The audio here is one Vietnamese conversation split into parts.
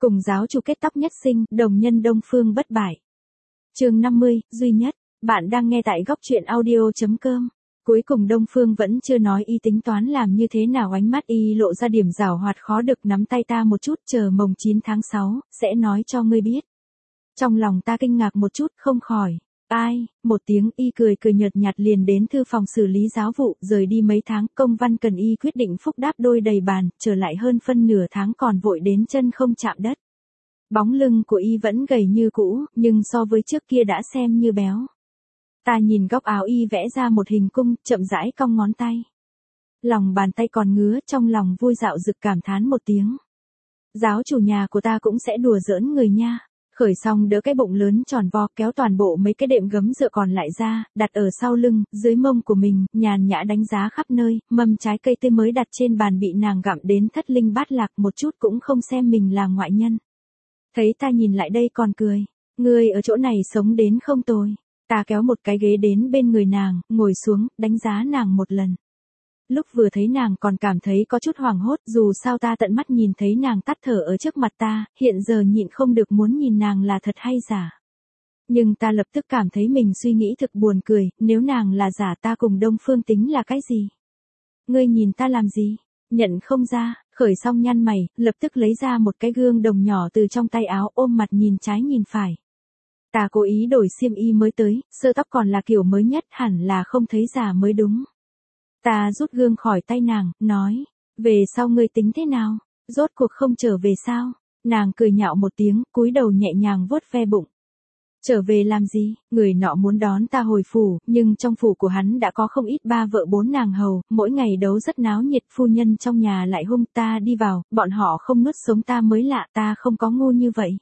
Cùng giáo chủ kết tóc nhất sinh, đồng nhân Đông Phương bất bại. Chương 50, duy nhất. Bạn đang nghe tại góc truyện audio.com. Cuối cùng Đông Phương vẫn chưa nói y tính toán làm như thế nào, ánh mắt y lộ ra điểm giảo hoạt khó được, nắm tay ta một chút, chờ mồng 9 tháng 6, sẽ nói cho ngươi biết. Trong lòng ta kinh ngạc một chút, không khỏi. Ai, một tiếng, y cười nhợt nhạt liền đến thư phòng xử lý giáo vụ, rời đi mấy tháng, công văn cần y quyết định phúc đáp đôi đầy bàn, trở lại hơn phân nửa tháng còn vội đến chân không chạm đất. Bóng lưng của y vẫn gầy như cũ, nhưng so với trước kia đã xem như béo. Ta nhìn góc áo y vẽ ra một hình cung, chậm rãi cong ngón tay. Lòng bàn tay còn ngứa, trong lòng vui dạo dực cảm thán một tiếng. Giáo chủ nhà của ta cũng sẽ đùa giỡn người nha. Khởi xong đỡ cái bụng lớn tròn vo, kéo toàn bộ mấy cái đệm gấm dựa còn lại ra, đặt ở sau lưng, dưới mông của mình, nhàn nhã đánh giá khắp nơi, mâm trái cây tươi mới đặt trên bàn bị nàng gặm đến thất linh bát lạc, một chút cũng không xem mình là ngoại nhân. Thấy ta nhìn lại đây còn cười, ngươi ở chỗ này sống đến không tồi. Ta kéo một cái ghế đến bên người nàng, ngồi xuống, đánh giá nàng một lần. Lúc vừa thấy nàng còn cảm thấy có chút hoảng hốt, dù sao ta tận mắt nhìn thấy nàng tắt thở ở trước mặt ta, hiện giờ nhịn không được muốn nhìn nàng là thật hay giả. Nhưng ta lập tức cảm thấy mình suy nghĩ thực buồn cười, nếu nàng là giả ta cùng Đông Phương tính là cái gì? Ngươi nhìn ta làm gì? Nhận không ra, khởi xong nhăn mày, lập tức lấy ra một cái gương đồng nhỏ từ trong tay áo, ôm mặt nhìn trái nhìn phải. Ta cố ý đổi xiêm y mới tới, sơ tóc còn là kiểu mới nhất, hẳn là không thấy giả mới đúng. Ta rút gương khỏi tay nàng, nói, về sau ngươi tính thế nào, rốt cuộc không trở về sao? Nàng cười nhạo một tiếng, cúi đầu nhẹ nhàng vuốt ve bụng. Trở về làm gì? Người nọ muốn đón ta hồi phủ, nhưng trong phủ của hắn đã có không ít ba vợ bốn nàng hầu, mỗi ngày đấu rất náo nhiệt, phu nhân trong nhà lại hung, ta đi vào, bọn họ không nuốt sống ta mới lạ, ta không có ngu như vậy.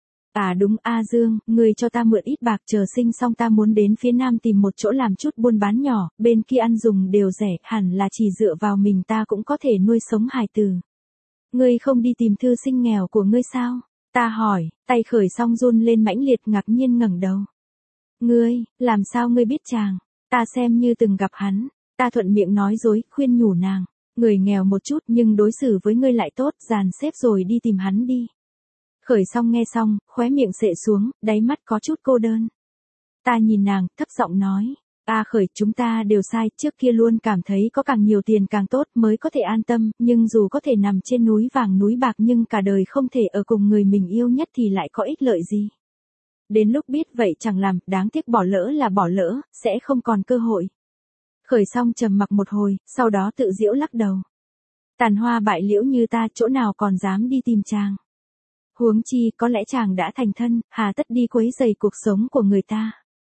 À đúng, A Dương, người cho ta mượn ít bạc, chờ sinh xong ta muốn đến phía nam tìm một chỗ làm chút buôn bán nhỏ, bên kia ăn dùng đều rẻ, hẳn là chỉ dựa vào mình ta cũng có thể nuôi sống hài tử. Ngươi không đi tìm thư sinh nghèo của ngươi sao? Ta hỏi, tay khởi xong run lên mãnh liệt, ngạc nhiên ngẩng đầu. Ngươi, làm sao ngươi biết chàng? Ta xem như từng gặp hắn. Ta thuận miệng nói dối, khuyên nhủ nàng. Người nghèo một chút nhưng đối xử với ngươi lại tốt, dàn xếp rồi đi tìm hắn đi. Khởi xong nghe xong, khóe miệng xệ xuống, đáy mắt có chút cô đơn. Ta nhìn nàng, thấp giọng nói. Khởi, chúng ta đều sai, trước kia luôn cảm thấy có càng nhiều tiền càng tốt mới có thể an tâm, nhưng dù có thể nằm trên núi vàng núi bạc nhưng cả đời không thể ở cùng người mình yêu nhất thì lại có ích lợi gì. Đến lúc biết vậy chẳng làm, đáng tiếc bỏ lỡ là bỏ lỡ, sẽ không còn cơ hội. Khởi xong trầm mặc một hồi, sau đó tự giễu lắc đầu. Tàn hoa bại liễu như ta, chỗ nào còn dám đi tìm chàng. Huống chi, có lẽ chàng đã thành thân, hà tất đi quấy rầy cuộc sống của người ta.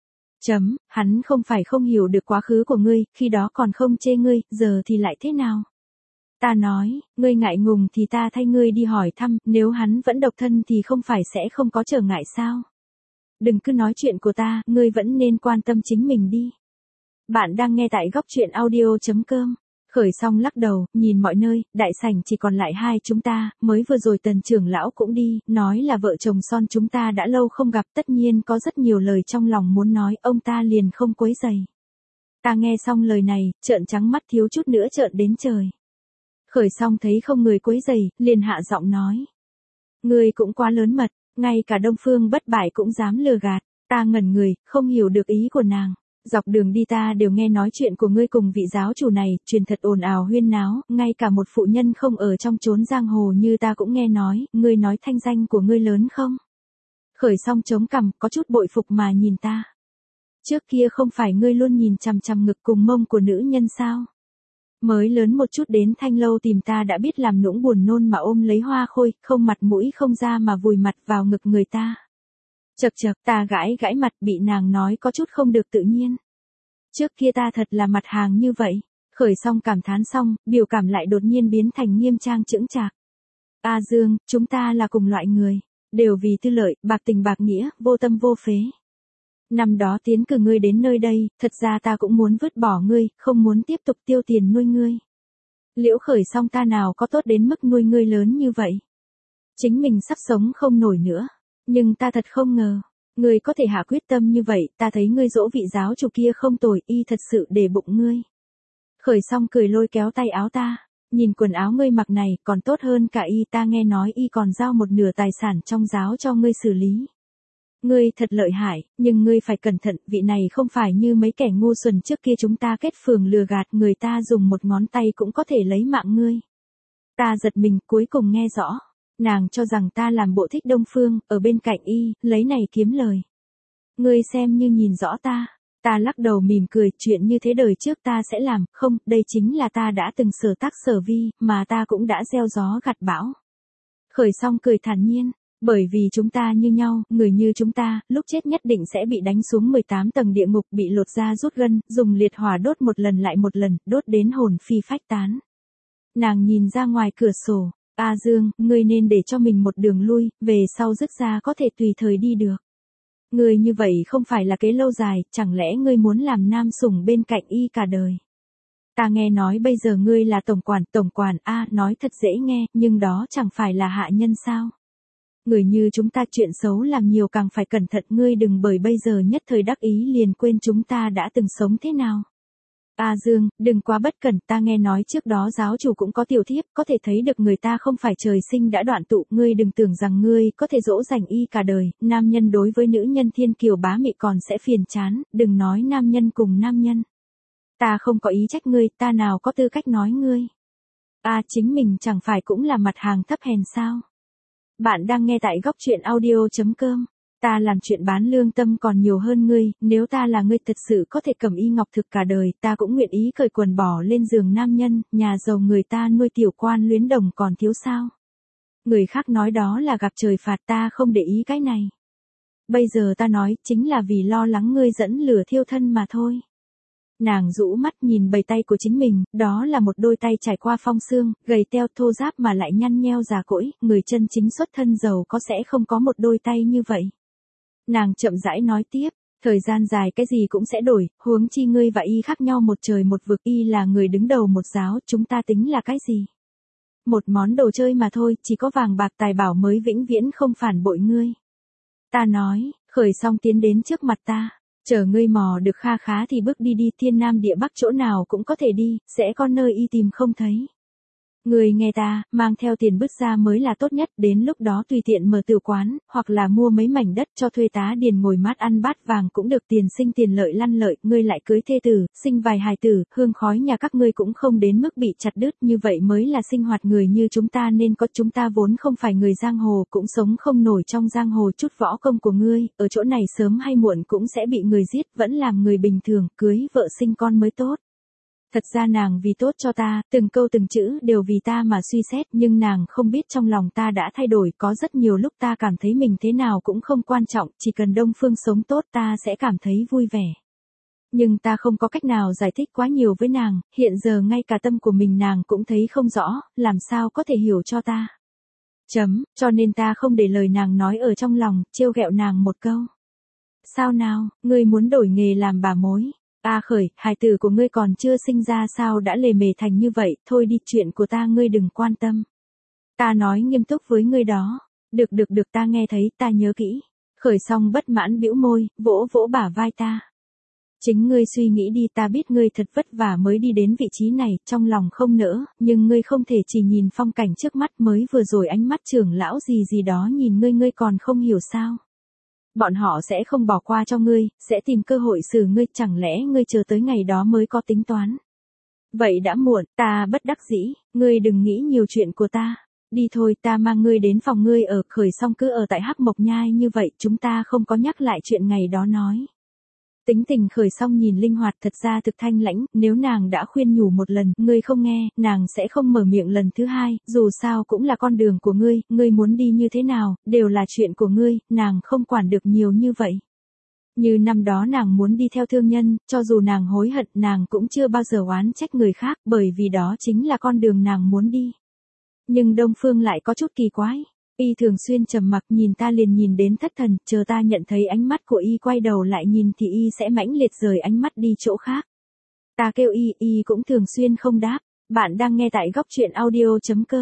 Hắn không phải không hiểu được quá khứ của ngươi, khi đó còn không chê ngươi, giờ thì lại thế nào? Ta nói, ngươi ngại ngùng thì ta thay ngươi đi hỏi thăm, nếu hắn vẫn độc thân thì không phải sẽ không có trở ngại sao? Đừng cứ nói chuyện của ta, ngươi vẫn nên quan tâm chính mình đi. Bạn đang nghe tại góc truyện audio.com. Khởi xong lắc đầu, nhìn mọi nơi, đại sảnh chỉ còn lại hai chúng ta, mới vừa rồi Tần trưởng lão cũng đi, nói là vợ chồng son chúng ta đã lâu không gặp, tất nhiên có rất nhiều lời trong lòng muốn nói, ông ta liền không quấy rầy. Ta nghe xong lời này, trợn trắng mắt thiếu chút nữa trợn đến trời. Khởi xong thấy không người quấy rầy, liền hạ giọng nói. Ngươi cũng quá lớn mật, ngay cả Đông Phương bất bại cũng dám lừa gạt, ta ngẩn người, không hiểu được ý của nàng. Dọc đường đi ta đều nghe nói chuyện của ngươi cùng vị giáo chủ này, truyền thật ồn ào huyên náo, ngay cả một phụ nhân không ở trong chốn giang hồ như ta cũng nghe nói, ngươi nói thanh danh của ngươi lớn không? Khởi xong chống cằm, có chút bội phục mà nhìn ta. Trước kia không phải ngươi luôn nhìn chằm chằm ngực cùng mông của nữ nhân sao? Mới lớn một chút đến Thanh Lâu tìm ta đã biết làm nũng buồn nôn mà ôm lấy hoa khôi, không mặt mũi không ra mà vùi mặt vào ngực người ta. Chậc chậc, ta gãi mặt, bị nàng nói có chút không được tự nhiên. Trước kia ta thật là mặt hàng như vậy. Khởi xong cảm thán xong, biểu cảm lại đột nhiên biến thành nghiêm trang chững chạc. A Dương, chúng ta là cùng loại người, đều vì tư lợi, bạc tình bạc nghĩa, vô tâm vô phế. Năm đó tiến cử ngươi đến nơi đây, thật ra ta cũng muốn vứt bỏ ngươi, không muốn tiếp tục tiêu tiền nuôi ngươi. Liễu Khởi xong ta nào có tốt đến mức nuôi ngươi lớn như vậy. Chính mình sắp sống không nổi nữa. Nhưng ta thật không ngờ, ngươi có thể hạ quyết tâm như vậy, ta thấy ngươi dỗ vị giáo chủ kia không tồi, y thật sự để bụng ngươi. Khởi xong cười lôi kéo tay áo ta, nhìn quần áo ngươi mặc này còn tốt hơn cả y, ta nghe nói y còn giao một nửa tài sản trong giáo cho ngươi xử lý. Ngươi thật lợi hại, nhưng ngươi phải cẩn thận, vị này không phải như mấy kẻ ngu xuẩn trước kia chúng ta kết phường lừa gạt người ta dùng một ngón tay cũng có thể lấy mạng ngươi. Ta giật mình cuối cùng nghe rõ, nàng cho rằng ta làm bộ thích Đông Phương, ở bên cạnh y, lấy này kiếm lời. Ngươi xem như nhìn rõ ta. Ta lắc đầu mỉm cười, chuyện như thế đời trước ta sẽ làm, không, đây chính là ta đã từng sở tác sở vi, mà ta cũng đã gieo gió gặt bão. Khởi Song cười thản nhiên, bởi vì chúng ta như nhau, người như chúng ta, lúc chết nhất định sẽ bị đánh xuống 18 tầng địa ngục, bị lột da rút gân, dùng liệt hỏa đốt một lần lại một lần, đốt đến hồn phi phách tán. Nàng nhìn ra ngoài cửa sổ, A Dương, ngươi nên để cho mình một đường lui, về sau dứt ra có thể tùy thời đi được. Ngươi như vậy không phải là kế lâu dài, chẳng lẽ ngươi muốn làm nam sủng bên cạnh y cả đời? Ta nghe nói bây giờ ngươi là tổng quản, nói thật dễ nghe, nhưng đó chẳng phải là hạ nhân sao? Người như chúng ta chuyện xấu làm nhiều càng phải cẩn thận, ngươi đừng bởi bây giờ nhất thời đắc ý liền quên chúng ta đã từng sống thế nào. A Dương, đừng quá bất cẩn, ta nghe nói trước đó giáo chủ cũng có tiểu thiếp, có thể thấy được người ta không phải trời sinh đã đoạn tụ, ngươi đừng tưởng rằng ngươi có thể dỗ dành y cả đời, nam nhân đối với nữ nhân thiên kiều bá mị còn sẽ phiền chán, đừng nói nam nhân cùng nam nhân. Ta không có ý trách ngươi, ta nào có tư cách nói ngươi. Chính mình chẳng phải cũng là mặt hàng thấp hèn sao? Bạn đang nghe tại góc truyện audio.com. Ta làm chuyện bán lương tâm còn nhiều hơn ngươi, nếu ta là ngươi thật sự có thể cầm y ngọc thực cả đời, ta cũng nguyện ý cởi quần bỏ lên giường nam nhân, nhà giàu người ta nuôi tiểu quan luyến đồng còn thiếu sao. Người khác nói đó là gặp trời phạt, ta không để ý cái này. Bây giờ ta nói chính là vì lo lắng ngươi dẫn lửa thiêu thân mà thôi. Nàng rũ mắt nhìn bầy tay của chính mình, đó là một đôi tay trải qua phong sương, gầy teo thô ráp mà lại nhăn nheo già cỗi, người chân chính xuất thân giàu có sẽ không có một đôi tay như vậy. Nàng chậm rãi nói tiếp, thời gian dài cái gì cũng sẽ đổi, huống chi ngươi và y khác nhau một trời một vực, y là người đứng đầu một giáo, chúng ta tính là cái gì? Một món đồ chơi mà thôi, chỉ có vàng bạc tài bảo mới vĩnh viễn không phản bội ngươi. Ta nói, Khởi Song tiến đến trước mặt ta, chờ ngươi mò được kha khá thì bước đi thiên nam địa bắc chỗ nào cũng có thể đi, sẽ có nơi y tìm không thấy. Người nghe ta, mang theo tiền bước ra mới là tốt nhất, đến lúc đó tùy tiện mở tiểu quán, hoặc là mua mấy mảnh đất cho thuê tá điền ngồi mát ăn bát vàng cũng được, tiền sinh tiền lợi lăn lợi, ngươi lại cưới thê tử, sinh vài hài tử, hương khói nhà các ngươi cũng không đến mức bị chặt đứt, như vậy mới là sinh hoạt người như chúng ta nên có, chúng ta vốn không phải người giang hồ, cũng sống không nổi trong giang hồ, chút võ công của ngươi, ở chỗ này sớm hay muộn cũng sẽ bị người giết, vẫn làm người bình thường, cưới vợ sinh con mới tốt. Thật ra nàng vì tốt cho ta, từng câu từng chữ đều vì ta mà suy xét, nhưng nàng không biết trong lòng ta đã thay đổi, có rất nhiều lúc ta cảm thấy mình thế nào cũng không quan trọng, chỉ cần Đông Phương sống tốt ta sẽ cảm thấy vui vẻ. Nhưng ta không có cách nào giải thích quá nhiều với nàng, hiện giờ ngay cả tâm của mình nàng cũng thấy không rõ, làm sao có thể hiểu cho ta. Cho nên ta không để lời nàng nói ở trong lòng, trêu ghẹo nàng một câu. Sao nào, ngươi muốn đổi nghề làm bà mối? Khởi, hài tử của ngươi còn chưa sinh ra sao đã lề mề thành như vậy, thôi đi, chuyện của ta ngươi đừng quan tâm. Ta nói nghiêm túc với ngươi đó. Được, ta nghe thấy, ta nhớ kỹ. Khởi Song bất mãn bĩu môi, vỗ vỗ bả vai ta. Chính ngươi suy nghĩ đi, ta biết ngươi thật vất vả mới đi đến vị trí này, trong lòng không nỡ, nhưng ngươi không thể chỉ nhìn phong cảnh trước mắt, mới vừa rồi ánh mắt trưởng lão gì đó nhìn ngươi còn không hiểu sao. Bọn họ sẽ không bỏ qua cho ngươi, sẽ tìm cơ hội xử ngươi, chẳng lẽ ngươi chờ tới ngày đó mới có tính toán. Vậy đã muộn, ta bất đắc dĩ, ngươi đừng nghĩ nhiều chuyện của ta. Đi thôi, ta mang ngươi đến phòng ngươi ở. Khởi Song cứ ở tại Hắc Mộc Nhai như vậy, chúng ta không có nhắc lại chuyện ngày đó nói. Tính tình Khởi Song nhìn linh hoạt, thật ra thực thanh lãnh, nếu nàng đã khuyên nhủ một lần, ngươi không nghe, nàng sẽ không mở miệng lần thứ hai, dù sao cũng là con đường của ngươi muốn đi như thế nào, đều là chuyện của ngươi, nàng không quản được nhiều như vậy. Như năm đó nàng muốn đi theo thương nhân, cho dù nàng hối hận, nàng cũng chưa bao giờ oán trách người khác, bởi vì đó chính là con đường nàng muốn đi. Nhưng Đông Phương lại có chút kỳ quái. Y thường xuyên trầm mặc, nhìn ta liền nhìn đến thất thần, chờ ta nhận thấy ánh mắt của y quay đầu lại nhìn thì y sẽ mãnh liệt rời ánh mắt đi chỗ khác. Ta kêu y cũng thường xuyên không đáp. Bạn đang nghe tại góc truyện audio.com.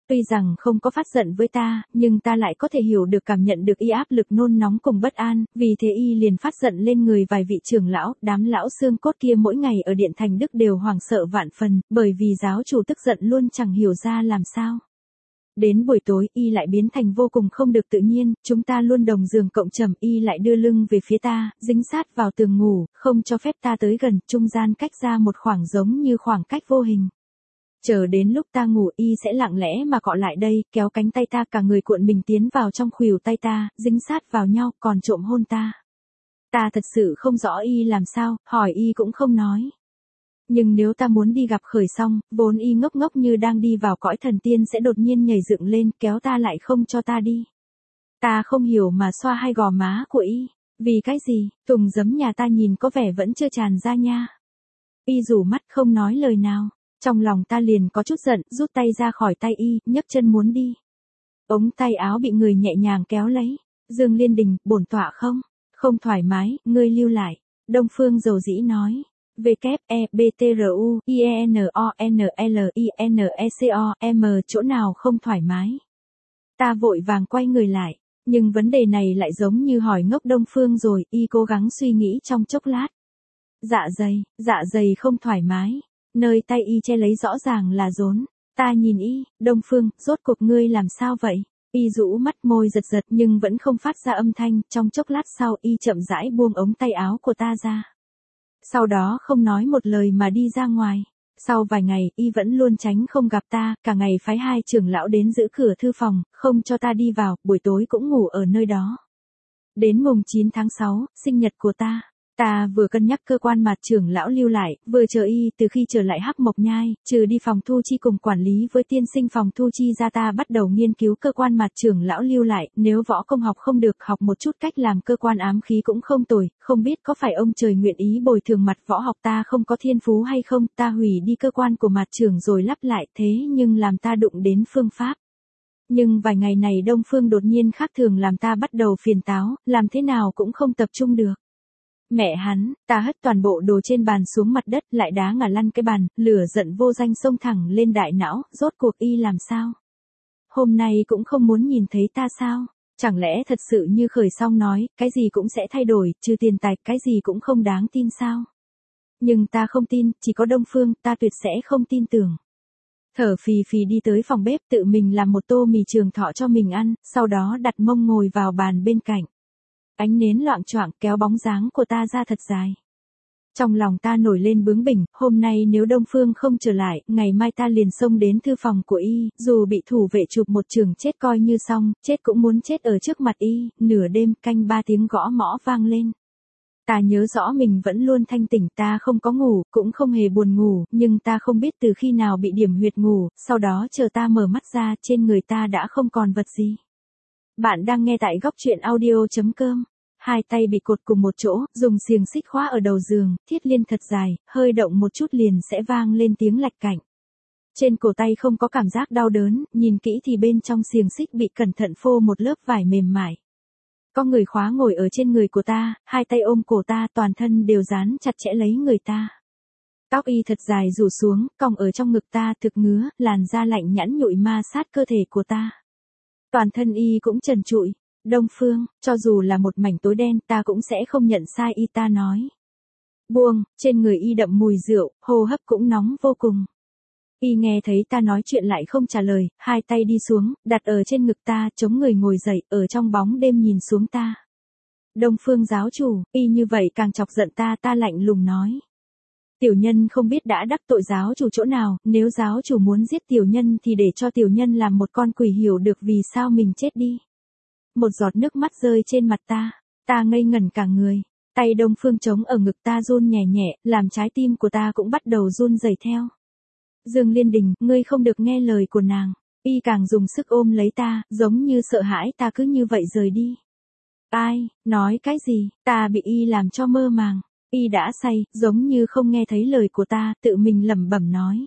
Tuy rằng không có phát giận với ta, nhưng ta lại có thể hiểu được cảm nhận được y áp lực nôn nóng cùng bất an, vì thế y liền phát giận lên người vài vị trưởng lão, đám lão xương cốt kia mỗi ngày ở Điện Thành Đức đều hoảng sợ vạn phần, bởi vì giáo chủ tức giận luôn chẳng hiểu ra làm sao. Đến buổi tối, y lại biến thành vô cùng không được tự nhiên, chúng ta luôn đồng giường cộng trầm, y lại đưa lưng về phía ta, dính sát vào tường ngủ, không cho phép ta tới gần, trung gian cách ra một khoảng giống như khoảng cách vô hình. Chờ đến lúc ta ngủ y sẽ lặng lẽ mà cọ lại đây, kéo cánh tay ta cả người cuộn mình tiến vào trong khuỷu tay ta, dính sát vào nhau, còn trộm hôn ta. Ta thật sự không rõ y làm sao, hỏi y cũng không nói. Nhưng nếu ta muốn đi gặp Khởi Song, vốn y ngốc ngốc như đang đi vào cõi thần tiên sẽ đột nhiên nhảy dựng lên, kéo ta lại không cho ta đi. Ta không hiểu mà xoa hai gò má của y. Vì cái gì, Tùng giấm nhà ta nhìn có vẻ vẫn chưa tràn ra nha. Y rủ mắt không nói lời nào. Trong lòng ta liền có chút giận, rút tay ra khỏi tay y, nhấc chân muốn đi. Ống tay áo bị người nhẹ nhàng kéo lấy. Dương Liên Đình, bổn tọa không? Không thoải mái, ngươi lưu lại. Đông Phương dầu dĩ nói. W-E-B-T-R-U-I-E-N-O-N-L-I-N-E-C-O-M chỗ nào không thoải mái. Ta vội vàng quay người lại. Nhưng vấn đề này lại giống như hỏi ngốc Đông Phương rồi, y cố gắng suy nghĩ trong chốc lát. Dạ dày không thoải mái. Nơi tay y che lấy rõ ràng là rốn. Ta nhìn y, Đông Phương, rốt cuộc ngươi làm sao vậy? Y rũ mắt môi giật giật nhưng vẫn không phát ra âm thanh, trong chốc lát sau y chậm rãi buông ống tay áo của ta ra. Sau đó không nói một lời mà đi ra ngoài. Sau vài ngày, y vẫn luôn tránh không gặp ta, cả ngày phái 2 trưởng lão đến giữ cửa thư phòng, không cho ta đi vào, buổi tối cũng ngủ ở nơi đó. Đến mùng 9 tháng 6, sinh nhật của ta. Ta vừa cân nhắc cơ quan Mạt trưởng lão lưu lại, vừa chờ y từ khi trở lại Hắc Mộc Nhai, trừ đi phòng thu chi cùng quản lý với tiên sinh phòng thu chi ra ta bắt đầu nghiên cứu cơ quan Mạt trưởng lão lưu lại, nếu võ công học không được học một chút cách làm cơ quan ám khí cũng không tồi, không biết có phải ông trời nguyện ý bồi thường mặt võ học ta không có thiên phú hay không, ta hủy đi cơ quan của Mạt trưởng rồi lắp lại thế nhưng làm ta đụng đến phương pháp. Nhưng vài ngày này Đông Phương đột nhiên khác thường làm ta bắt đầu phiền táo, làm thế nào cũng không tập trung được. Mẹ hắn, ta hất toàn bộ đồ trên bàn xuống mặt đất lại đá ngả lăn cái bàn, lửa giận vô danh xông thẳng lên đại não, rốt cuộc y làm sao? Hôm nay cũng không muốn nhìn thấy ta sao? Chẳng lẽ thật sự như Khởi Song nói, cái gì cũng sẽ thay đổi, trừ tiền tài, cái gì cũng không đáng tin sao? Nhưng ta không tin, chỉ có Đông Phương, ta tuyệt sẽ không tin tưởng. Thở phì phì đi tới phòng bếp tự mình làm một tô mì Trường Thọ cho mình ăn, sau đó đặt mông ngồi vào bàn bên cạnh. Ánh nến loạng choạng kéo bóng dáng của ta ra thật dài. Trong lòng ta nổi lên bướng bỉnh, hôm nay nếu Đông Phương không trở lại, ngày mai ta liền xông đến thư phòng của y, dù bị thủ vệ chụp một trường chết coi như xong, chết cũng muốn chết ở trước mặt y, nửa đêm canh 3 tiếng gõ mõ vang lên. Ta nhớ rõ mình vẫn luôn thanh tỉnh, ta không có ngủ, cũng không hề buồn ngủ, nhưng ta không biết từ khi nào bị điểm huyệt ngủ, sau đó chờ ta mở mắt ra, trên người ta đã không còn vật gì. Bạn đang nghe tại góc truyện audio.com. Hai tay bị cột cùng một chỗ, dùng xiềng xích khóa ở đầu giường, thiết liên thật dài, hơi động một chút liền sẽ vang lên tiếng lạch cạnh. Trên cổ tay không có cảm giác đau đớn, nhìn kỹ thì bên trong xiềng xích bị cẩn thận phô một lớp vải mềm mại. Có người khóa ngồi ở trên người của ta, hai tay ôm cổ ta, toàn thân đều dán chặt chẽ lấy người ta. Tóc y thật dài rủ xuống, cong ở trong ngực ta thực ngứa, làn da lạnh nhẵn nhụi ma sát cơ thể của ta. Toàn thân y cũng trần trụi. Đông Phương, cho dù là một mảnh tối đen ta cũng sẽ không nhận sai y, ta nói. Buông, trên người y đậm mùi rượu, hô hấp cũng nóng vô cùng. Y nghe thấy ta nói chuyện lại không trả lời, hai tay đi xuống, đặt ở trên ngực ta, chống người ngồi dậy, ở trong bóng đêm nhìn xuống ta. Đông Phương giáo chủ, y như vậy càng chọc giận ta, ta lạnh lùng nói. Tiểu nhân không biết đã đắc tội giáo chủ chỗ nào, nếu giáo chủ muốn giết tiểu nhân thì để cho tiểu nhân làm một con quỷ hiểu được vì sao mình chết đi. Một giọt nước mắt rơi trên mặt ta ngây ngẩn cả người, tay Đông Phương chống ở ngực ta run nhẹ nhẹ, làm trái tim của ta cũng bắt đầu run rẩy theo. Dương Liên Đình, ngươi không được nghe lời của nàng, y càng dùng sức ôm lấy ta, giống như sợ hãi ta cứ như vậy rời đi. Ai, nói cái gì, ta bị y làm cho mơ màng, y đã say, giống như không nghe thấy lời của ta, tự mình lẩm bẩm nói.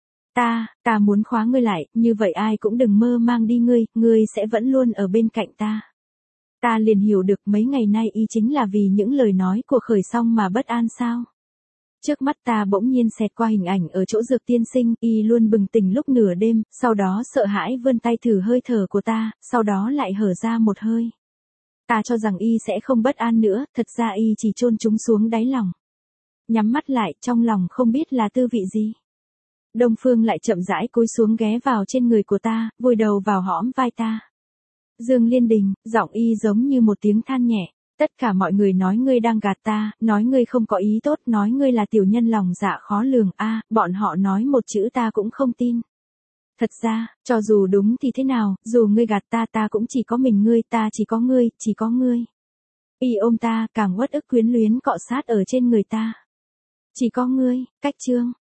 Ta muốn khóa ngươi lại, như vậy ai cũng đừng mơ mang đi ngươi sẽ vẫn luôn ở bên cạnh ta. Ta liền hiểu được mấy ngày nay y chính là vì những lời nói của Khởi Song mà bất an sao. Trước mắt ta bỗng nhiên xẹt qua hình ảnh ở chỗ Dược tiên sinh, y luôn bừng tỉnh lúc nửa đêm, sau đó sợ hãi vươn tay thử hơi thở của ta, sau đó lại hở ra một hơi. Ta cho rằng y sẽ không bất an nữa, thật ra y chỉ chôn chúng xuống đáy lòng. Nhắm mắt lại, trong lòng không biết là tư vị gì. Đông Phương lại chậm rãi cúi xuống ghé vào trên người của ta, vùi đầu vào hõm vai ta. Dương Liên Đình, giọng y giống như một tiếng than nhẹ. Tất cả mọi người nói ngươi đang gạt ta, nói ngươi không có ý tốt, nói ngươi là tiểu nhân lòng dạ khó lường, bọn họ nói một chữ ta cũng không tin. Thật ra, cho dù đúng thì thế nào, dù ngươi gạt ta ta cũng chỉ có mình ngươi, ta chỉ có ngươi, chỉ có ngươi. Y ôm ta, càng uất ức quyến luyến cọ sát ở trên người ta. Chỉ có ngươi, cách chương.